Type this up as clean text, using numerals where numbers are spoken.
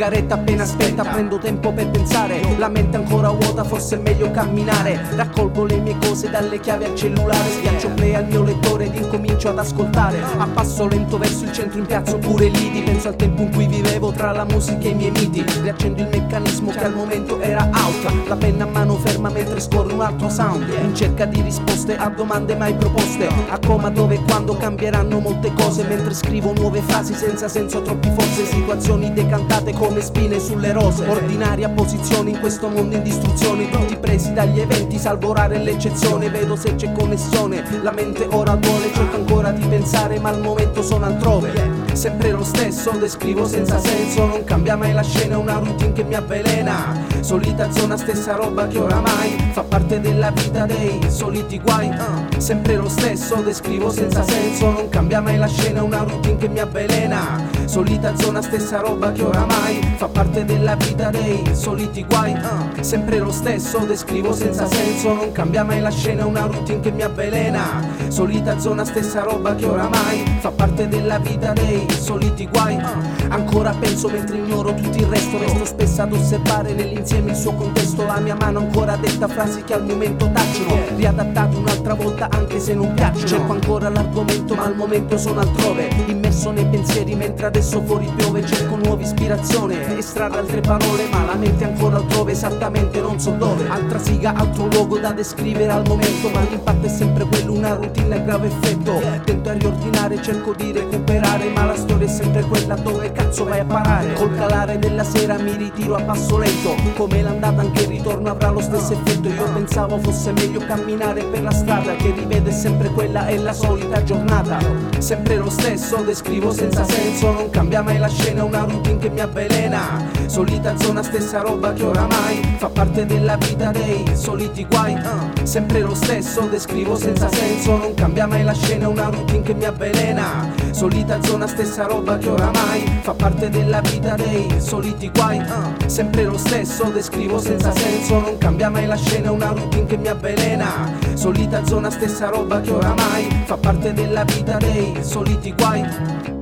sigaretta appena spenta, prendo tempo per pensare, la mente ancora vuota, forse è meglio camminare. Raccolgo le mie cose dalle chiavi al cellulare, schiaccio play al mio lettore ed incomincio ad ascoltare. A passo lento verso il centro impiazzo pure lidi, penso al tempo in cui vivevo tra la musica e i miei miti. Riaccendo il meccanismo che al momento era out, la penna a mano ferma mentre scorre un altro sound, in cerca di risposte a domande mai proposte, a coma dove e quando cambieranno molte cose, mentre scrivo nuove frasi senza senso, troppi forse, situazioni decantate come spine sulle rose. Ordinaria posizione in questo mondo in distruzione, tutti presi dagli eventi, salvo rare l'eccezione. Vedo se c'è connessione, la mente ora duole, cerco ancora di pensare ma al momento sono altrove. Sempre lo stesso, descrivo senza senso, non cambia mai la scena, è una routine che mi avvelena. Solita zona, stessa roba che oramai fa parte della vita dei soliti guai. Sempre lo stesso, descrivo senza senso, non cambia mai la scena, è una routine che mi avvelena. Solita zona, stessa roba che oramai fa parte della vita dei soliti guai. Sempre lo stesso, descrivo senza senso, non cambia mai la scena, è una routine che mi avvelena. Solita zona, stessa roba che oramai fa parte della vita dei soliti guai. Ancora penso mentre ignoro tutto il resto, resto spesso ad osservare nell'insieme il suo contesto. La mia mano ancora detta frasi che al momento tacciono, riadattate un'altra volta anche se non piacciono. Cerco ancora l'argomento ma al momento sono altrove, immerso nei pensieri mentre adesso fuori piove. Cerco nuova ispirazione, estrarre altre parole ma la mente ancora altrove, esattamente non so dove. Altra siga, altro luogo da descrivere al momento, ma l'impatto è sempre quello, una routine a grave effetto. Tento a riordinare, cerco di recuperare, ma la storia è sempre quella, dove cazzo vai a parare? Col calare della sera mi ritiro a passo lento, come l'andata anche il ritorno avrà lo stesso effetto. Io pensavo fosse meglio camminare per la strada che rivede sempre quella, è la solita giornata. Sempre lo stesso, descrivo senza senso, non cambia mai la scena, è una routine che mi avvelena. Solita zona, stessa roba che oramai fa parte della vita dei soliti guai. Sempre lo stesso, descrivo senza senso, non cambia mai la scena, è una routine che mi avvelena. Solita zona, stessa roba che oramai fa parte della vita dei soliti guai. Sempre lo stesso, descrivo senza senso, non cambia mai la scena, è una routine che mi avvelena. Solita zona, stessa roba che oramai fa parte della vita dei soliti guai.